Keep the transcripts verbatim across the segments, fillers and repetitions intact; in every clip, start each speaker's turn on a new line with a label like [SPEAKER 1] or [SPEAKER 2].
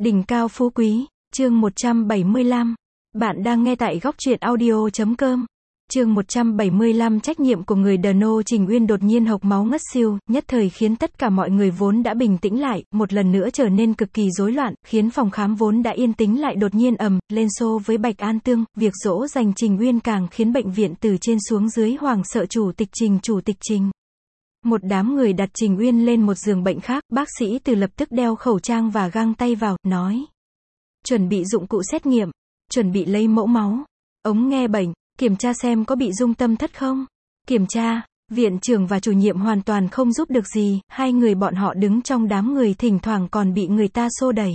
[SPEAKER 1] Đỉnh cao phú quý, chương một trăm bảy mươi lăm. Bạn đang nghe tại góc truyện audio chấm com. Chương một trăm bảy mươi lăm. Trách nhiệm của người đàn ông. Trình Uyên đột nhiên hộc máu ngất xiu, nhất thời khiến tất cả mọi người vốn đã bình tĩnh lại, một lần nữa trở nên cực kỳ rối loạn, khiến phòng khám vốn đã yên tĩnh lại đột nhiên ầm lên xô với Bạch An Tương. Việc dỗ dành Trình Uyên càng khiến bệnh viện từ trên xuống dưới hoảng sợ. Chủ tịch Trình, chủ tịch Trình. Một đám người đặt Trình Uyên lên một giường bệnh khác, bác sĩ Từ lập tức đeo khẩu trang và găng tay vào, nói. Chuẩn bị dụng cụ xét nghiệm, chuẩn bị lấy mẫu máu, ống nghe bệnh, kiểm tra xem có bị rung tâm thất không. Kiểm tra, viện trưởng và chủ nhiệm hoàn toàn không giúp được gì, hai người bọn họ đứng trong đám người thỉnh thoảng còn bị người ta xô đẩy.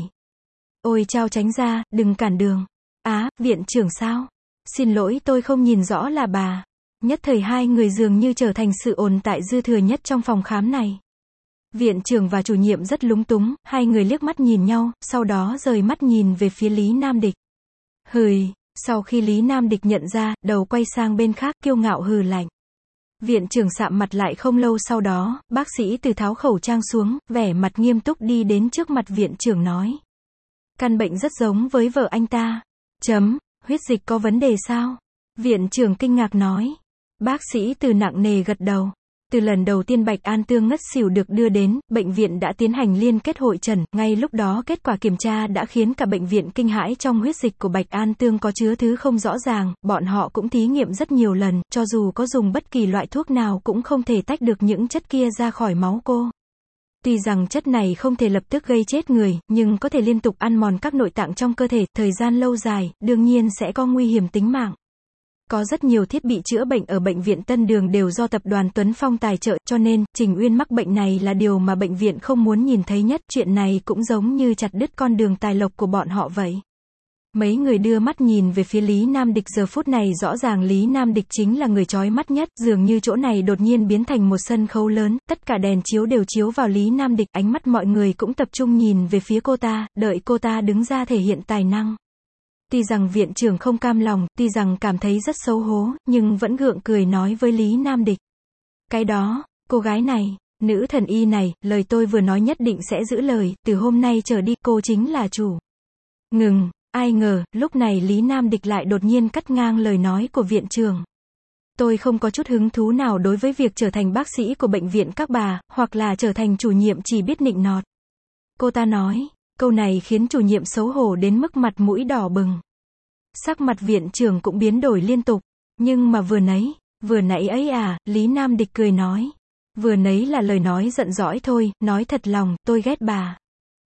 [SPEAKER 1] Ôi chao, tránh ra, đừng cản đường. Á, viện trưởng sao? Xin lỗi, tôi không nhìn rõ là bà. Nhất thời hai người dường như trở thành sự ồn tại dư thừa nhất trong phòng khám này. Viện trưởng và chủ nhiệm rất lúng túng, hai người liếc mắt nhìn nhau, sau đó rời mắt nhìn về phía Lý Nam Địch. Hừi, sau khi Lý Nam Địch nhận ra, đầu quay sang bên khác, kiêu ngạo hừ lạnh. Viện trưởng sạm mặt lại. Không lâu sau đó, bác sĩ Từ tháo khẩu trang xuống, vẻ mặt nghiêm túc đi đến trước mặt viện trưởng nói. Căn bệnh rất giống với vợ anh ta. Chấm, huyết dịch có vấn đề sao? Viện trưởng kinh ngạc nói. Bác sĩ Từ nặng nề gật đầu. Từ lần đầu tiên Bạch An Tương ngất xỉu được đưa đến, bệnh viện đã tiến hành liên kết hội chẩn, ngay lúc đó kết quả kiểm tra đã khiến cả bệnh viện kinh hãi. Trong huyết dịch của Bạch An Tương có chứa thứ không rõ ràng, bọn họ cũng thí nghiệm rất nhiều lần, cho dù có dùng bất kỳ loại thuốc nào cũng không thể tách được những chất kia ra khỏi máu cô. Tuy rằng chất này không thể lập tức gây chết người, nhưng có thể liên tục ăn mòn các nội tạng trong cơ thể, thời gian lâu dài, đương nhiên sẽ có nguy hiểm tính mạng. Có rất nhiều thiết bị chữa bệnh ở bệnh viện Tân Đường đều do tập đoàn Tuấn Phong tài trợ, cho nên, Trình Uyên mắc bệnh này là điều mà bệnh viện không muốn nhìn thấy nhất. Chuyện này cũng giống như chặt đứt con đường tài lộc của bọn họ vậy. Mấy người đưa mắt nhìn về phía Lý Nam Địch. Giờ phút này rõ ràng Lý Nam Địch chính là người chói mắt nhất, dường như chỗ này đột nhiên biến thành một sân khấu lớn, tất cả đèn chiếu đều chiếu vào Lý Nam Địch, ánh mắt mọi người cũng tập trung nhìn về phía cô ta, đợi cô ta đứng ra thể hiện tài năng. Tuy rằng viện trưởng không cam lòng, tuy rằng cảm thấy rất xấu hổ, nhưng vẫn gượng cười nói với Lý Nam Địch. Cái đó, cô gái này, nữ thần y này, lời tôi vừa nói nhất định sẽ giữ lời, từ hôm nay trở đi, cô chính là chủ. Ngừng, ai ngờ, lúc này Lý Nam Địch lại đột nhiên cắt ngang lời nói của viện trưởng. Tôi không có chút hứng thú nào đối với việc trở thành bác sĩ của bệnh viện các bà, hoặc là trở thành chủ nhiệm chỉ biết nịnh nọt. Cô ta nói. Câu này khiến chủ nhiệm xấu hổ đến mức mặt mũi đỏ bừng. Sắc mặt viện trưởng cũng biến đổi liên tục. Nhưng mà vừa nấy, vừa nãy ấy à, Lý Nam Địch cười nói. Vừa nấy là lời nói giận dỗi thôi, nói thật lòng, tôi ghét bà.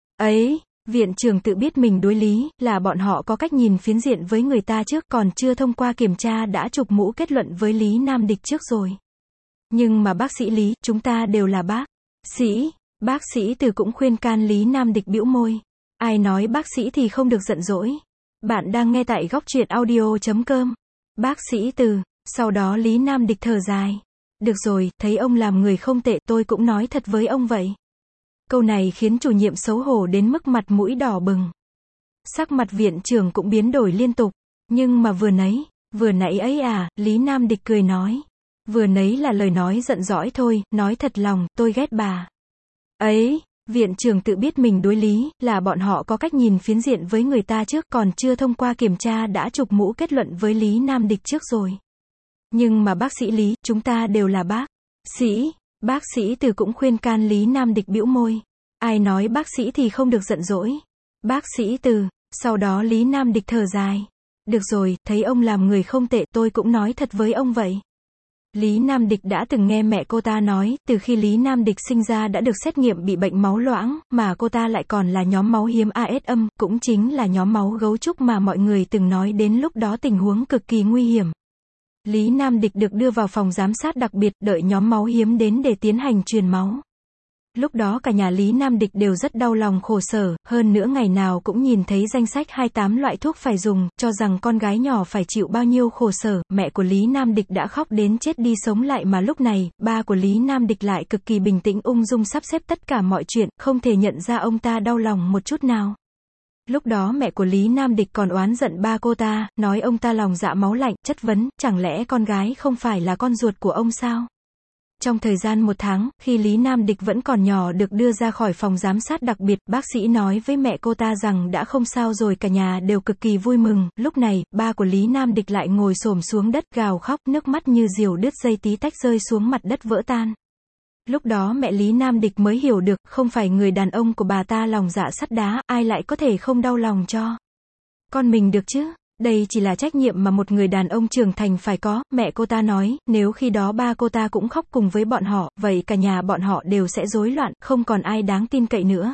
[SPEAKER 1] Ấy, viện trưởng tự biết mình đối lý, là bọn họ có cách nhìn phiến diện với người ta trước, còn chưa thông qua kiểm tra đã chụp mũ kết luận với Lý Nam Địch trước rồi. Nhưng mà bác sĩ Lý, chúng ta đều là bác sĩ. Bác sĩ Từ cũng khuyên can. Lý Nam Địch bĩu môi. Ai nói bác sĩ thì không được giận dỗi. Bạn đang nghe tại góc truyện audio chấm com. Bác sĩ Từ. Sau đó Lý Nam Địch thở dài. Được rồi, thấy ông làm người không tệ, tôi cũng nói thật với ông vậy. Câu này khiến chủ nhiệm xấu hổ đến mức mặt mũi đỏ bừng. Sắc mặt viện trưởng cũng biến đổi liên tục. Nhưng mà vừa nấy, vừa nãy ấy à, Lý Nam Địch cười nói. Vừa nấy là lời nói giận dỗi thôi, nói thật lòng, tôi ghét bà. Ấy, viện trưởng tự biết mình đối lý, là bọn họ có cách nhìn phiến diện với người ta trước, còn chưa thông qua kiểm tra đã chụp mũ kết luận với Lý Nam Địch trước rồi. Nhưng mà bác sĩ Lý, chúng ta đều là bác sĩ. Bác sĩ Từ cũng khuyên can. Lý Nam Địch bĩu môi. Ai nói bác sĩ thì không được giận dỗi. Bác sĩ Từ. Sau đó Lý Nam Địch thở dài. Được rồi, thấy ông làm người không tệ, tôi cũng nói thật với ông vậy. Lý Nam Địch đã từng nghe mẹ cô ta nói, từ khi Lý Nam Địch sinh ra đã được xét nghiệm bị bệnh máu loãng, mà cô ta lại còn là nhóm máu hiếm a ét âm, cũng chính là nhóm máu gấu trúc mà mọi người từng nói đến, lúc đó tình huống cực kỳ nguy hiểm. Lý Nam Địch được đưa vào phòng giám sát đặc biệt, đợi nhóm máu hiếm đến để tiến hành truyền máu. Lúc đó cả nhà Lý Nam Địch đều rất đau lòng khổ sở, hơn nữa ngày nào cũng nhìn thấy danh sách hai mươi tám loại thuốc phải dùng, cho rằng con gái nhỏ phải chịu bao nhiêu khổ sở. Mẹ của Lý Nam Địch đã khóc đến chết đi sống lại, mà lúc này, ba của Lý Nam Địch lại cực kỳ bình tĩnh ung dung sắp xếp tất cả mọi chuyện, không thể nhận ra ông ta đau lòng một chút nào. Lúc đó mẹ của Lý Nam Địch còn oán giận ba cô ta, nói ông ta lòng dạ máu lạnh, chất vấn, chẳng lẽ con gái không phải là con ruột của ông sao? Trong thời gian một tháng, khi Lý Nam Địch vẫn còn nhỏ được đưa ra khỏi phòng giám sát đặc biệt, bác sĩ nói với mẹ cô ta rằng đã không sao rồi, cả nhà đều cực kỳ vui mừng. Lúc này, ba của Lý Nam Địch lại ngồi xổm xuống đất gào khóc, nước mắt như diều đứt dây tí tách rơi xuống mặt đất vỡ tan. Lúc đó mẹ Lý Nam Địch mới hiểu được, không phải người đàn ông của bà ta lòng dạ sắt đá, ai lại có thể không đau lòng cho con mình được chứ? Đây chỉ là trách nhiệm mà một người đàn ông trưởng thành phải có, mẹ cô ta nói, nếu khi đó ba cô ta cũng khóc cùng với bọn họ, vậy cả nhà bọn họ đều sẽ rối loạn, không còn ai đáng tin cậy nữa.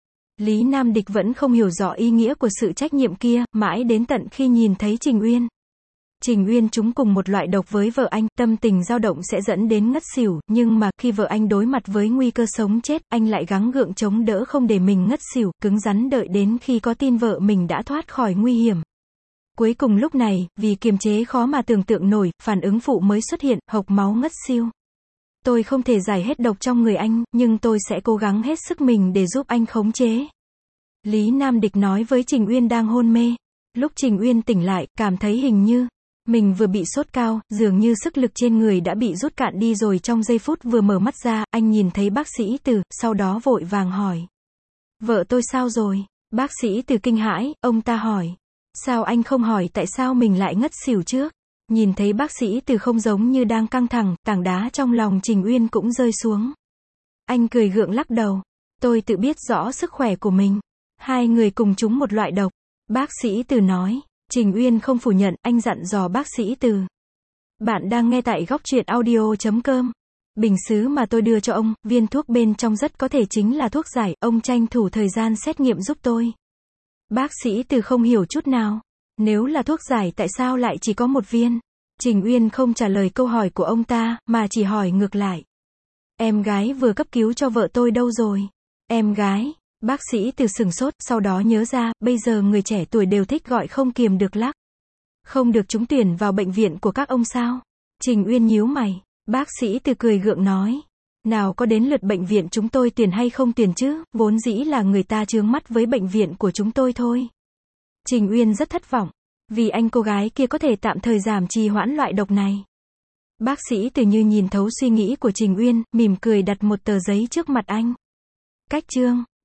[SPEAKER 1] Lý Nam Địch vẫn không hiểu rõ ý nghĩa của sự trách nhiệm kia, mãi đến tận khi nhìn thấy Trình Uyên. Trình Uyên trúng cùng một loại độc với vợ anh, tâm tình dao động sẽ dẫn đến ngất xỉu, nhưng mà, khi vợ anh đối mặt với nguy cơ sống chết, anh lại gắng gượng chống đỡ không để mình ngất xỉu, cứng rắn đợi đến khi có tin vợ mình đã thoát khỏi nguy hiểm. Cuối cùng lúc này, vì kiềm chế khó mà tưởng tượng nổi, phản ứng phụ mới xuất hiện, hộc máu ngất xiu. Tôi không thể giải hết độc trong người anh, nhưng tôi sẽ cố gắng hết sức mình để giúp anh khống chế. Lý Nam Địch nói với Trình Uyên đang hôn mê. Lúc Trình Uyên tỉnh lại, cảm thấy hình như mình vừa bị sốt cao, dường như sức lực trên người đã bị rút cạn đi rồi. Trong giây phút vừa mở mắt ra, anh nhìn thấy bác sĩ Từ, sau đó vội vàng hỏi. Vợ tôi sao rồi? Bác sĩ Từ kinh hãi, ông ta hỏi. Sao anh không hỏi tại sao mình lại ngất xỉu trước? Nhìn thấy bác sĩ Từ không giống như đang căng thẳng, tảng đá trong lòng Trình Uyên cũng rơi xuống. Anh cười gượng lắc đầu. Tôi tự biết rõ sức khỏe của mình. Hai người cùng trúng một loại độc. Bác sĩ Từ nói. Trình Uyên không phủ nhận, anh dặn dò bác sĩ Từ. Bạn đang nghe tại góc truyện audio chấm com. Bình sứ mà tôi đưa cho ông, viên thuốc bên trong rất có thể chính là thuốc giải, ông tranh thủ thời gian xét nghiệm giúp tôi. Bác sĩ Từ không hiểu chút nào. Nếu là thuốc giải tại sao lại chỉ có một viên? Trình Uyên không trả lời câu hỏi của ông ta, mà chỉ hỏi ngược lại. Em gái vừa cấp cứu cho vợ tôi đâu rồi? Em gái? Bác sĩ Từ sửng sốt, sau đó nhớ ra, bây giờ người trẻ tuổi đều thích gọi không kiềm được lắc. Không được trúng tuyển vào bệnh viện của các ông sao? Trình Uyên nhíu mày. Bác sĩ Từ cười gượng nói. Nào có đến lượt bệnh viện chúng tôi tuyển hay không tuyển chứ, vốn dĩ là người ta chướng mắt với bệnh viện của chúng tôi thôi. Trình Uyên rất thất vọng. Vì anh cô gái kia có thể tạm thời giảm trì hoãn loại độc này. Bác sĩ Từ như nhìn thấu suy nghĩ của Trình Uyên, mỉm cười đặt một tờ giấy trước mặt anh. Cách chương